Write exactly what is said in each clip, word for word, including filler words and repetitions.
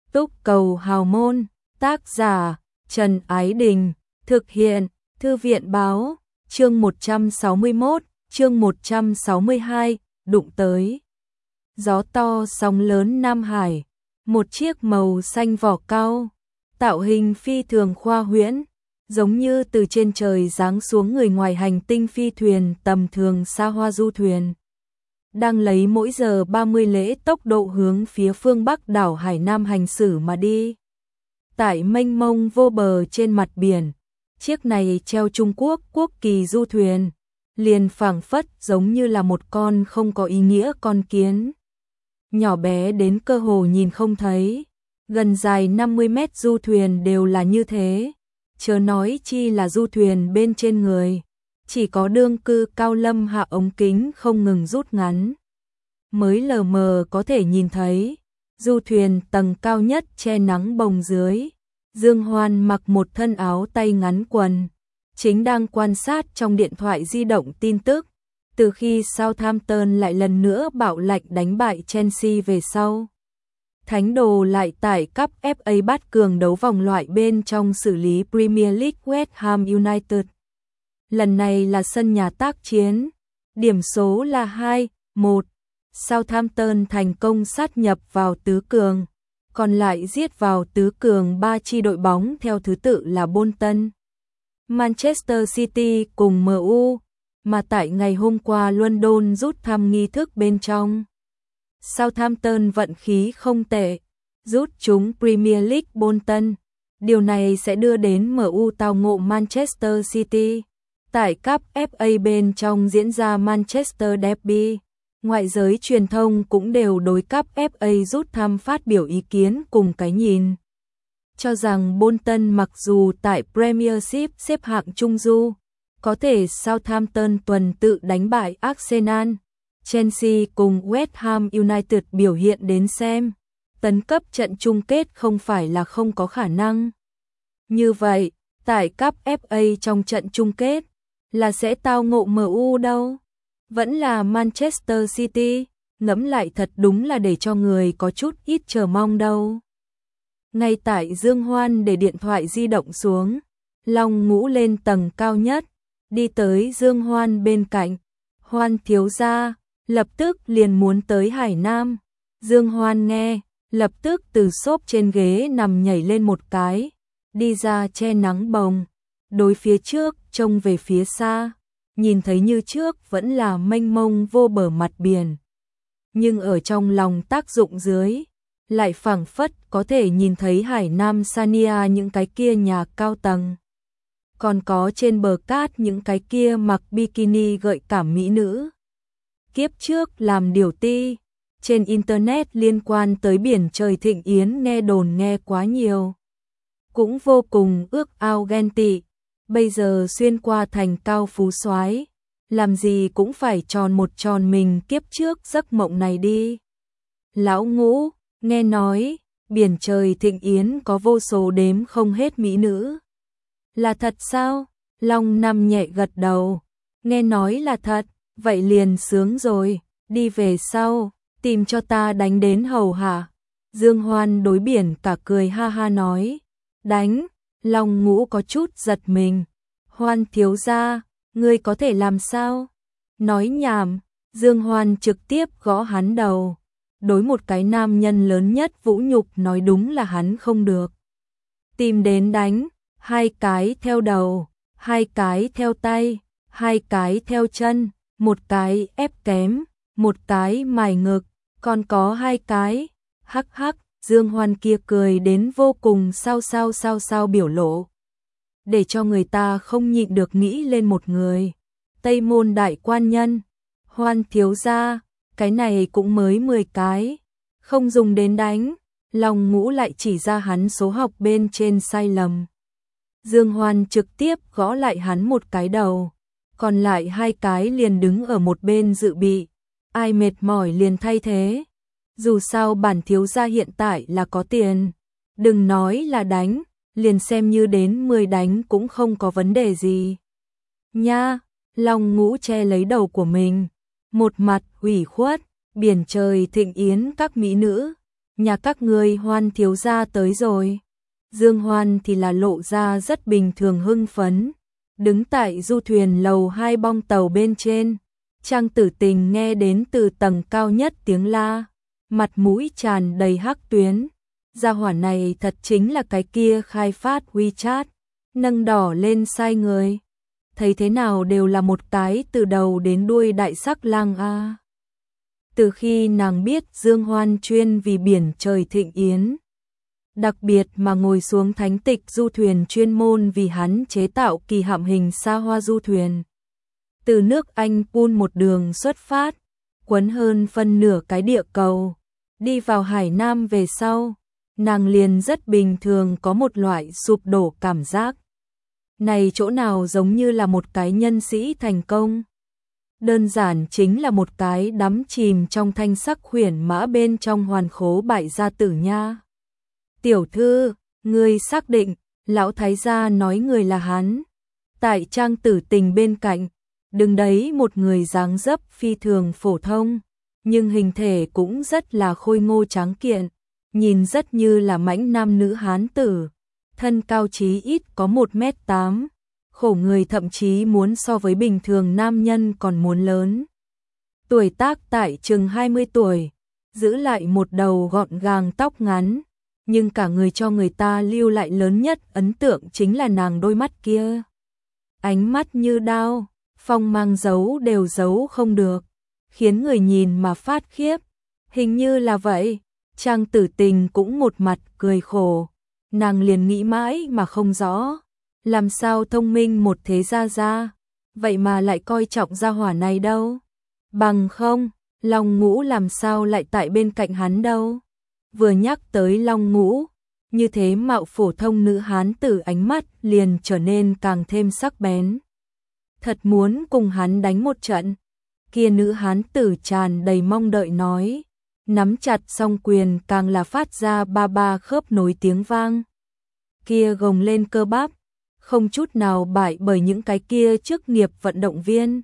Túc Cầu Hào Môn, tác giả Trần Ái Đình, thực hiện Thư viện Báo, chương một trăm sáu mươi mốt, chương một trăm sáu mươi hai, đụng tới. Gió to sóng lớn Nam Hải, một chiếc màu xanh vỏ cau, tạo hình phi thường khoa huyễn, giống như từ trên trời giáng xuống người ngoài hành tinh phi thuyền tầm thường xa hoa du thuyền. Đang lấy mỗi giờ ba mươi lễ tốc độ hướng phía phương Bắc đảo Hải Nam hành xử mà đi. Tại mênh mông vô bờ trên mặt biển, chiếc này treo Trung Quốc quốc kỳ du thuyền, liền phảng phất giống như là một con không có ý nghĩa con kiến. Nhỏ bé đến cơ hồ nhìn không thấy, gần dài năm mươi mét du thuyền đều là như thế, chớ nói chi là du thuyền bên trên người. Chỉ có đương cư cao lâm hạ ống kính không ngừng rút ngắn, mới lờ mờ có thể nhìn thấy, du thuyền tầng cao nhất che nắng bồng dưới. Dương Hoan mặc một thân áo tay ngắn quần, chính đang quan sát trong điện thoại di động tin tức, từ khi Southampton lại lần nữa bạo lạch đánh bại Chelsea về sau. Thánh đồ lại tại cúp ép a bát cường đấu vòng loại bên trong xử lý Premier League West Ham United. Lần này là sân nhà tác chiến, điểm số là hai một, Southampton thành công sát nhập vào tứ cường, còn lại giết vào tứ cường ba chi đội bóng theo thứ tự là Bolton, Manchester City cùng em u, mà tại ngày hôm qua London rút thăm nghi thức bên trong. Southampton vận khí không tệ, rút trúng Premier League Bolton, điều này sẽ đưa đến em u tao ngộ Manchester City. Tại cúp ép a bên trong diễn ra Manchester Derby, ngoại giới truyền thông cũng đều đối cúp ép a rút thăm phát biểu ý kiến cùng cái nhìn. Cho rằng Bolton mặc dù tại Premiership xếp hạng trung du, có thể Southampton tuần tự đánh bại Arsenal, Chelsea cùng West Ham United biểu hiện đến xem, tấn cấp trận chung kết không phải là không có khả năng. Như vậy, tại cúp ép a trong trận chung kết, là sẽ tao ngộ em u đâu? Vẫn là Manchester City, ngẫm lại thật đúng là để cho người có chút ít chờ mong đâu. Ngay tại Dương Hoan để điện thoại di động xuống, Long Ngũ lên tầng cao nhất, đi tới Dương Hoan bên cạnh. Hoan thiếu gia, lập tức liền muốn tới Hải Nam. Dương Hoan nghe, lập tức từ xốp trên ghế nằm nhảy lên một cái, đi ra che nắng bồng, đối phía trước trông về phía xa, nhìn thấy như trước vẫn là mênh mông vô bờ mặt biển, nhưng ở trong lòng tác dụng dưới, lại phảng phất có thể nhìn thấy Hải Nam Sania những cái kia nhà cao tầng, còn có trên bờ cát những cái kia mặc bikini gợi cảm mỹ nữ. Kiếp trước làm điều ti, trên internet liên quan tới biển trời thịnh yến nghe đồn nghe quá nhiều, cũng vô cùng ước ao ghen tị. Bây giờ xuyên qua thành cao phú soái, làm gì cũng phải tròn một tròn mình kiếp trước giấc mộng này đi. Lão Ngũ, nghe nói, biển trời thịnh yến có vô số đếm không hết mỹ nữ. Là thật sao? Long Năm nhẹ gật đầu, nghe nói là thật, vậy liền sướng rồi, đi về sau, tìm cho ta đánh đến hầu hạ. Dương Hoan đối biển cả cười ha ha nói, đánh. Long Ngũ có chút giật mình. Hoan thiếu gia, ngươi có thể làm sao? Nói nhảm. Dương Hoan trực tiếp gõ hắn đầu. Đối một cái nam nhân lớn nhất vũ nhục nói đúng là hắn không được. Tìm đến đánh, hai cái theo đầu, hai cái theo tay, hai cái theo chân, một cái ép kém, một cái mài ngực, còn có hai cái. Hắc hắc. Dương Hoan kia cười đến vô cùng sao sao sao sao biểu lộ, để cho người ta không nhịn được nghĩ lên một người. Tây môn đại quan nhân. Hoan thiếu gia, cái này cũng mới mười cái, không dùng đến đánh. Long Ngũ lại chỉ ra hắn số học bên trên sai lầm. Dương Hoan trực tiếp gõ lại hắn một cái đầu, còn lại hai cái liền đứng ở một bên dự bị, ai mệt mỏi liền thay thế. Dù sao bản thiếu gia hiện tại là có tiền, đừng nói là đánh, liền xem như đến mười đánh cũng không có vấn đề gì. Nha, Long Ngũ che lấy đầu của mình, một mặt ủy khuất, biển trời thịnh yến các mỹ nữ, nhà các ngươi Hoan thiếu gia tới rồi. Dương Hoan thì là lộ ra rất bình thường hưng phấn, đứng tại du thuyền lầu hai bong tàu bên trên. Trang Tử Tình nghe đến từ tầng cao nhất tiếng la, mặt mũi tràn đầy hắc tuyến. Gia hỏa này thật chính là cái kia khai phát WeChat, nâng đỏ lên sai người. Thấy thế nào đều là một cái từ đầu đến đuôi đại sắc lang a. Từ khi nàng biết Dương Hoan chuyên vì biển trời thịnh yến, đặc biệt mà ngồi xuống thánh tịch du thuyền chuyên môn vì hắn chế tạo kỳ hạm hình xa hoa du thuyền. Từ nước Anh Pun một đường xuất phát, quấn hơn phân nửa cái địa cầu, đi vào Hải Nam về sau, nàng liền rất bình thường có một loại sụp đổ cảm giác. Này chỗ nào giống như là một cái nhân sĩ thành công. Đơn giản chính là một cái đắm chìm trong thanh sắc khuyển mã bên trong hoàn khố bại gia tử nha. Tiểu thư, ngươi xác định, lão thái gia nói người là hắn. Tại Trang Tử Tình bên cạnh, đứng đấy một người dáng dấp phi thường phổ thông, nhưng hình thể cũng rất là khôi ngô tráng kiện, nhìn rất như là mãnh nam nữ hán tử, thân cao chí ít có một mét tám, khổ người thậm chí muốn so với bình thường nam nhân còn muốn lớn. Tuổi tác tại chừng hai mươi tuổi, giữ lại một đầu gọn gàng tóc ngắn, nhưng cả người cho người ta lưu lại lớn nhất ấn tượng chính là nàng đôi mắt kia. Ánh mắt như đao, phong mang giấu đều giấu không được, khiến người nhìn mà phát khiếp. Hình như là vậy. Trang Tử Tình cũng một mặt cười khổ, nàng liền nghĩ mãi mà không rõ, làm sao thông minh một thế gia gia, vậy mà lại coi trọng gia hỏa này đâu. Bằng không, Long Ngũ làm sao lại tại bên cạnh hắn đâu. Vừa nhắc tới Long Ngũ, như thế mạo phổ thông nữ hán tử ánh mắt liền trở nên càng thêm sắc bén. Thật muốn cùng hắn đánh một trận. Kia nữ hán tử tràn đầy mong đợi nói, nắm chặt song quyền càng là phát ra ba ba khớp nối tiếng vang. Kia gồng lên cơ bắp, không chút nào bại bởi những cái kia chức nghiệp vận động viên.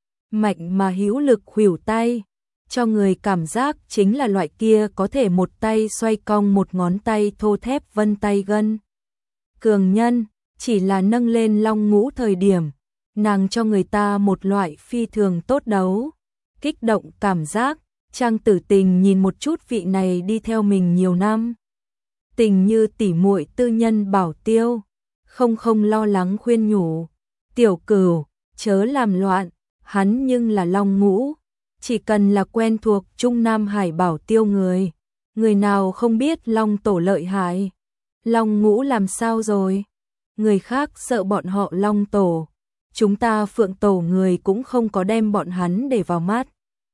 Mạnh mà hữu lực khuỷu tay, cho người cảm giác chính là loại kia có thể một tay xoay cong một ngón tay thô thép vân tay gân. Cường nhân, chỉ là nâng lên Long Ngũ thời điểm, nàng cho người ta một loại phi thường tốt đấu, kích động cảm giác. Trang Tử Tình nhìn một chút vị này đi theo mình nhiều năm, tình như tỉ muội tư nhân bảo tiêu, không không lo lắng khuyên nhủ, tiểu cửu, chớ làm loạn, hắn nhưng là Long Ngũ, chỉ cần là quen thuộc Trung Nam Hải bảo tiêu người, người nào không biết Long Tổ lợi hại. Long Ngũ làm sao rồi? Người khác sợ bọn họ Long Tổ, chúng ta Phượng Tổ người cũng không có đem bọn hắn để vào mắt.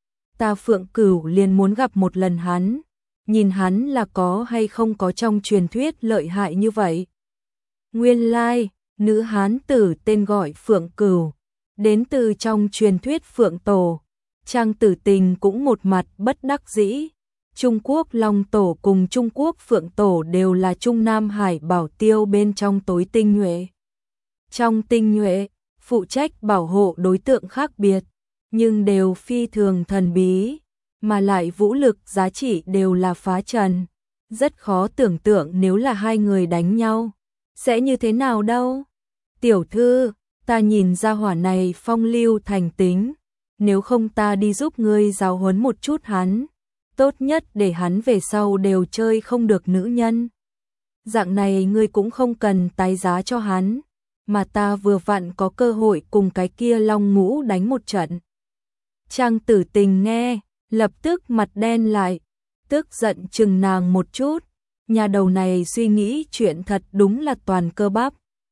Ta Phượng Cửu liền muốn gặp một lần hắn, nhìn hắn là có hay không có trong truyền thuyết lợi hại như vậy. Nguyên lai, nữ hán tử tên gọi Phượng Cửu, đến từ trong truyền thuyết Phượng Tổ. Trang Tử Tình cũng một mặt bất đắc dĩ. Trung Quốc Long Tổ cùng Trung Quốc Phượng Tổ đều là Trung Nam Hải bảo tiêu bên trong tối tinh nhuệ. Trong tinh nhuệ, phụ trách bảo hộ đối tượng khác biệt, nhưng đều phi thường thần bí, mà lại vũ lực giá trị đều là phá trần. Rất khó tưởng tượng nếu là hai người đánh nhau, sẽ như thế nào đâu. Tiểu thư, ta nhìn ra hỏa này phong lưu thành tính, nếu không ta đi giúp ngươi giáo huấn một chút hắn, tốt nhất để hắn về sau đều chơi không được nữ nhân. Dạng này ngươi cũng không cần tái giá cho hắn, mà ta vừa vặn có cơ hội cùng cái kia Long Ngũ đánh một trận. Trang Tử Tình nghe, lập tức mặt đen lại, tức giận chừng nàng một chút, nhà đầu này suy nghĩ chuyện thật đúng là toàn cơ bắp.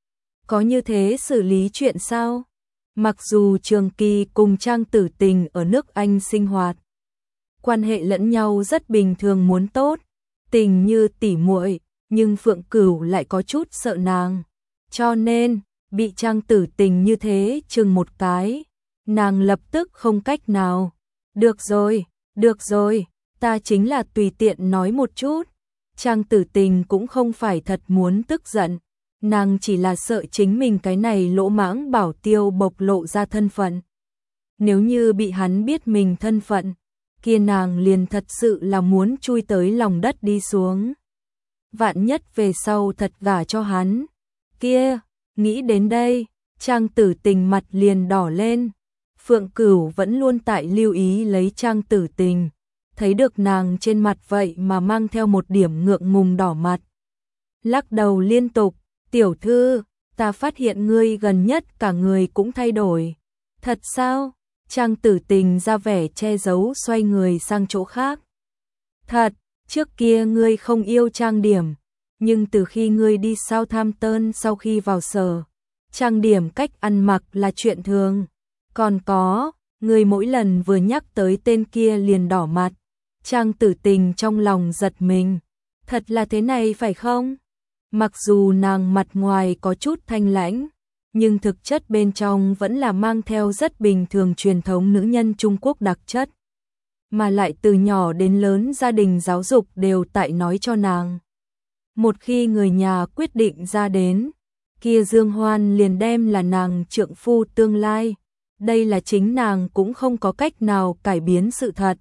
Có như thế xử lý chuyện sao? Mặc dù Trường Kỳ cùng Trang Tử Tình ở nước Anh sinh hoạt, quan hệ lẫn nhau rất bình thường muốn tốt, tình như tỉ muội, nhưng Phượng Cửu lại có chút sợ nàng, cho nên bị Trang Tử Tình như thế chừng một cái, nàng lập tức không cách nào. Được rồi, được rồi, ta chính là tùy tiện nói một chút. Trang Tử Tình cũng không phải thật muốn tức giận, nàng chỉ là sợ chính mình cái này lỗ mãng bảo tiêu bộc lộ ra thân phận. Nếu như bị hắn biết mình thân phận, kia nàng liền thật sự là muốn chui tới lòng đất đi xuống. Vạn nhất về sau thật gả cho hắn. Kia, nghĩ đến đây, Trang Tử Tình mặt liền đỏ lên. Phượng Cửu vẫn luôn tại lưu ý lấy Trang Tử Tình, thấy được nàng trên mặt vậy mà mang theo một điểm ngượng ngùng đỏ mặt. Lắc đầu liên tục, tiểu thư, ta phát hiện ngươi gần nhất cả người cũng thay đổi. Thật sao? Trang Tử Tình ra vẻ che giấu xoay người sang chỗ khác. Thật, trước kia ngươi không yêu trang điểm, nhưng từ khi ngươi đi Southampton sau khi vào sở, trang điểm cách ăn mặc là chuyện thường. Còn có, ngươi mỗi lần vừa nhắc tới tên kia liền đỏ mặt. Trang Tử Tình trong lòng giật mình. Thật là thế này phải không? Mặc dù nàng mặt ngoài có chút thanh lãnh, nhưng thực chất bên trong vẫn là mang theo rất bình thường truyền thống nữ nhân Trung Quốc đặc chất. Mà lại từ nhỏ đến lớn gia đình giáo dục đều tại nói cho nàng. Một khi người nhà quyết định ra đến, kia Dương Hoan liền đem là nàng trượng phu tương lai. Đây là chính nàng cũng không có cách nào cải biến sự thật.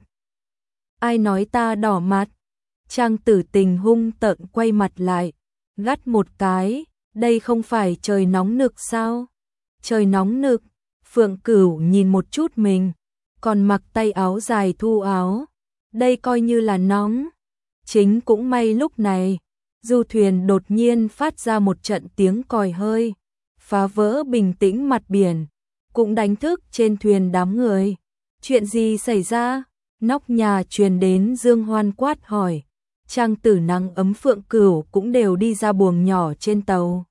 Ai nói ta đỏ mặt? Trang Tử Tình hung tợn quay mặt lại, gắt một cái, đây không phải trời nóng nực sao? Trời nóng nực, Phượng Cửu nhìn một chút mình, còn mặc tay áo dài thu áo, đây coi như là nóng. Chính cũng may lúc này, du thuyền đột nhiên phát ra một trận tiếng còi hơi, phá vỡ bình tĩnh mặt biển, cũng đánh thức trên thuyền đám người. Chuyện gì xảy ra? Nóc nhà truyền đến Dương Hoan quát hỏi. Trang Tử nắng ấm Phượng Cửu cũng đều đi ra buồng nhỏ trên tàu.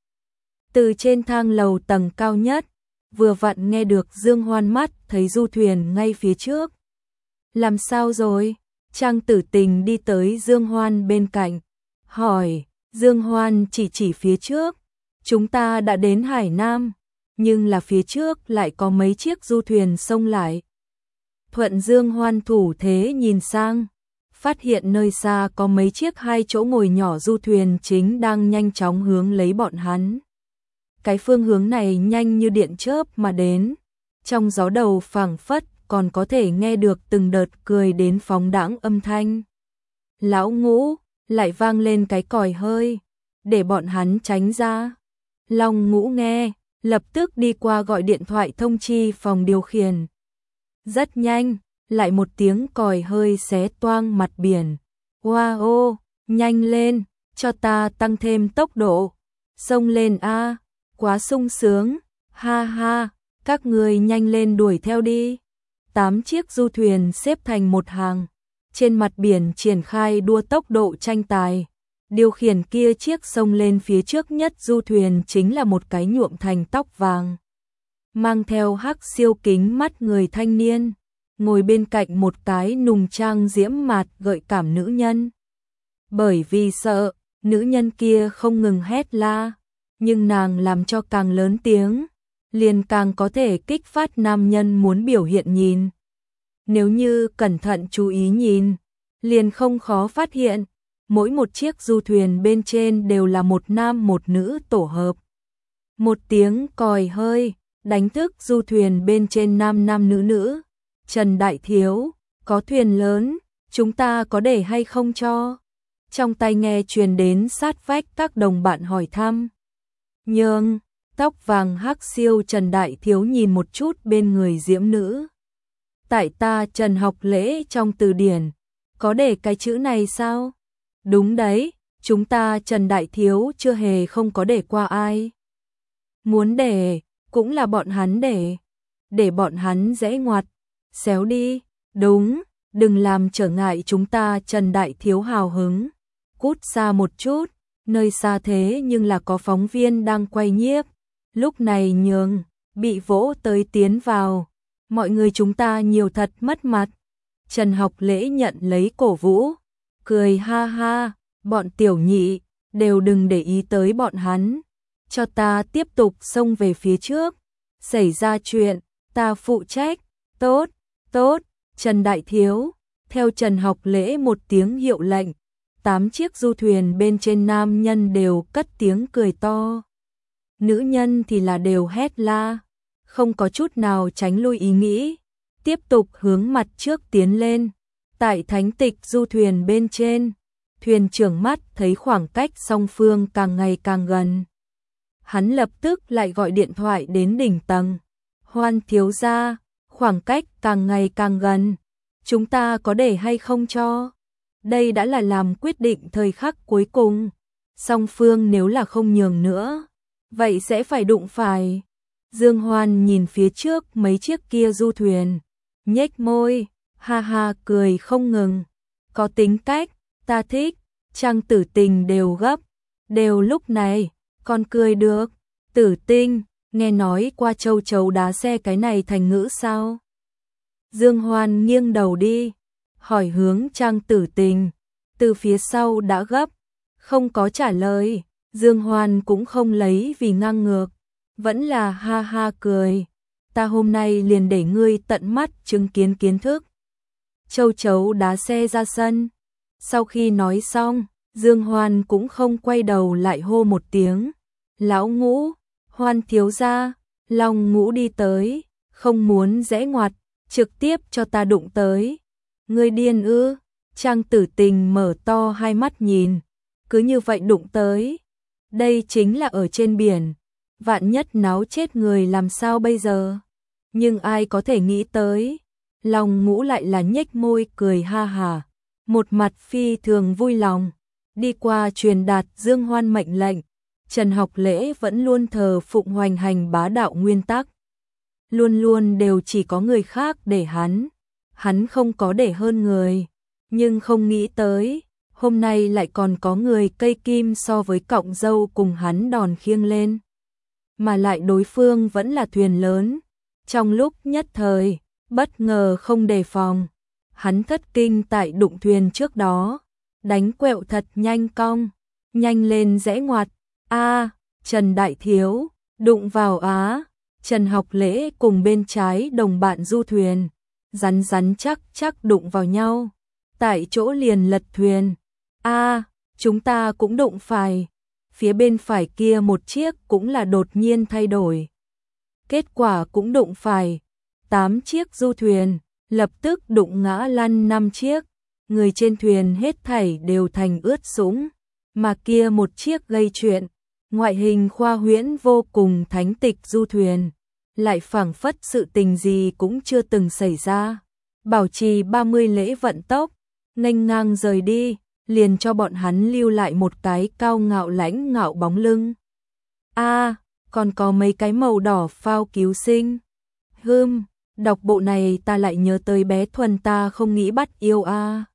Từ trên thang lầu tầng cao nhất, vừa vặn nghe được Dương Hoan mắt thấy du thuyền ngay phía trước. Làm sao rồi? Trang Tử Tình đi tới Dương Hoan bên cạnh, hỏi. Dương Hoan chỉ chỉ phía trước. Chúng ta đã đến Hải Nam, nhưng là phía trước lại có mấy chiếc du thuyền xông lại. Thuận Dương Hoan thủ thế nhìn sang, phát hiện nơi xa có mấy chiếc hai chỗ ngồi nhỏ du thuyền chính đang nhanh chóng hướng lấy bọn hắn. Cái phương hướng này nhanh như điện chớp mà đến, trong gió đầu phảng phất còn có thể nghe được từng đợt cười đến phóng đãng âm thanh. Lão Ngũ, lại vang lên cái còi hơi, để bọn hắn tránh ra. Long Ngũ nghe, lập tức đi qua gọi điện thoại thông chi phòng điều khiển. Rất nhanh, lại một tiếng còi hơi xé toang mặt biển. Wow, nhanh lên, cho ta tăng thêm tốc độ. Xông lên a, quá sung sướng, ha ha, các người nhanh lên đuổi theo đi. Tám chiếc du thuyền xếp thành một hàng, trên mặt biển triển khai đua tốc độ tranh tài. Điều khiển kia chiếc xông lên phía trước nhất du thuyền chính là một cái nhuộm thành tóc vàng, mang theo hắc siêu kính mắt người thanh niên, ngồi bên cạnh một cái nùng trang diễm mạt gợi cảm nữ nhân. Bởi vì sợ, nữ nhân kia không ngừng hét la, nhưng nàng làm cho càng lớn tiếng, liền càng có thể kích phát nam nhân muốn biểu hiện nhìn. Nếu như cẩn thận chú ý nhìn, liền không khó phát hiện, mỗi một chiếc du thuyền bên trên đều là một nam một nữ tổ hợp. Một tiếng còi hơi, đánh thức du thuyền bên trên nam nam nữ nữ. Trần Đại Thiếu, có thuyền lớn, chúng ta có để hay không cho? Trong tai nghe truyền đến sát vách các đồng bạn hỏi thăm. Nhưng, tóc vàng hắc siêu Trần Đại Thiếu nhìn một chút bên người diễm nữ. Tại ta Trần học lễ trong từ điển, có để cái chữ này sao? Đúng đấy, chúng ta Trần Đại Thiếu chưa hề không có để qua ai. Muốn để, cũng là bọn hắn để. Để bọn hắn dễ ngoặt, xéo đi. Đúng, đừng làm trở ngại chúng ta Trần Đại Thiếu hào hứng. Cút xa một chút, nơi xa thế nhưng là có phóng viên đang quay nhiếp. Lúc này nhường, bị vỗ tới tiến vào. Mọi người chúng ta nhiều thật mất mặt. Trần học lễ nhận lấy cổ vũ, cười ha ha, bọn tiểu nhị, đều đừng để ý tới bọn hắn. Cho ta tiếp tục xông về phía trước. Xảy ra chuyện, ta phụ trách. Tốt, tốt, Trần Đại Thiếu. Theo Trần học lễ một tiếng hiệu lệnh, tám chiếc du thuyền bên trên nam nhân đều cất tiếng cười to. Nữ nhân thì là đều hét la, không có chút nào tránh lui ý nghĩ, tiếp tục hướng mặt trước tiến lên. Tại thánh tịch du thuyền bên trên, thuyền trưởng mắt thấy khoảng cách song phương càng ngày càng gần. Hắn lập tức lại gọi điện thoại đến đỉnh tầng. Hoan thiếu gia, khoảng cách càng ngày càng gần, chúng ta có để hay không cho? Đây đã là làm quyết định thời khắc cuối cùng. Song phương nếu là không nhường nữa, vậy sẽ phải đụng phải. Dương Hoan nhìn phía trước mấy chiếc kia du thuyền, nhếch môi, ha ha cười không ngừng. Có tính cách, ta thích. Trang Tử Tình đều gấp, đều lúc này, còn cười được. Tử Tinh, nghe nói qua châu chấu đá xe cái này thành ngữ sao? Dương Hoan nghiêng đầu đi, hỏi hướng Trang Tử Tình, từ phía sau đã gấp, không có trả lời. Dương Hoan cũng không lấy vì ngang ngược, vẫn là ha ha cười. Ta hôm nay liền để ngươi tận mắt chứng kiến kiến thức. Châu chấu đá xe ra sân. Sau khi nói xong, Dương Hoan cũng không quay đầu lại hô một tiếng. Lão Ngũ, Hoan thiếu gia. Long Ngũ đi tới, không muốn rẽ ngoặt, trực tiếp cho ta đụng tới. Ngươi điên ư? Trang Tử Tình mở to hai mắt nhìn, cứ như vậy đụng tới. Đây chính là ở trên biển, vạn nhất náo chết người làm sao bây giờ? Nhưng ai có thể nghĩ tới, Long Ngũ lại là nhếch môi cười ha hả, một mặt phi thường vui lòng, đi qua truyền đạt Dương Hoan mệnh lệnh. Trần Học Lễ vẫn luôn thờ phụng hoành hành bá đạo nguyên tắc, luôn luôn đều chỉ có người khác để hắn, hắn không có để hơn người, nhưng không nghĩ tới, hôm nay lại còn có người cây kim so với cọng dâu cùng hắn đòn khiêng lên. Mà lại đối phương vẫn là thuyền lớn, trong lúc nhất thời, bất ngờ không đề phòng, hắn thất kinh tại đụng thuyền trước đó, đánh quẹo thật nhanh cong, nhanh lên rẽ ngoặt. A, Trần Đại Thiếu, đụng vào á. Trần Học Lễ cùng bên trái đồng bạn du thuyền, rắn rắn chắc chắc đụng vào nhau, tại chỗ liền lật thuyền. A, chúng ta cũng đụng phải. Phía bên phải kia một chiếc cũng là đột nhiên thay đổi. Kết quả cũng đụng phải. Tám chiếc du thuyền, lập tức đụng ngã lăn năm chiếc. Người trên thuyền hết thảy đều thành ướt sũng, mà kia một chiếc gây chuyện. Ngoại hình khoa huyễn vô cùng thánh tịch du thuyền, lại phảng phất sự tình gì cũng chưa từng xảy ra. Bảo trì ba mươi lễ vận tốc, nghênh ngang rời đi, liền cho bọn hắn lưu lại một cái cao ngạo lãnh ngạo bóng lưng. A, à, còn có mấy cái màu đỏ phao cứu sinh. Hừm, đọc bộ này ta lại nhớ tới bé Thuần ta không nghĩ bắt yêu a. À.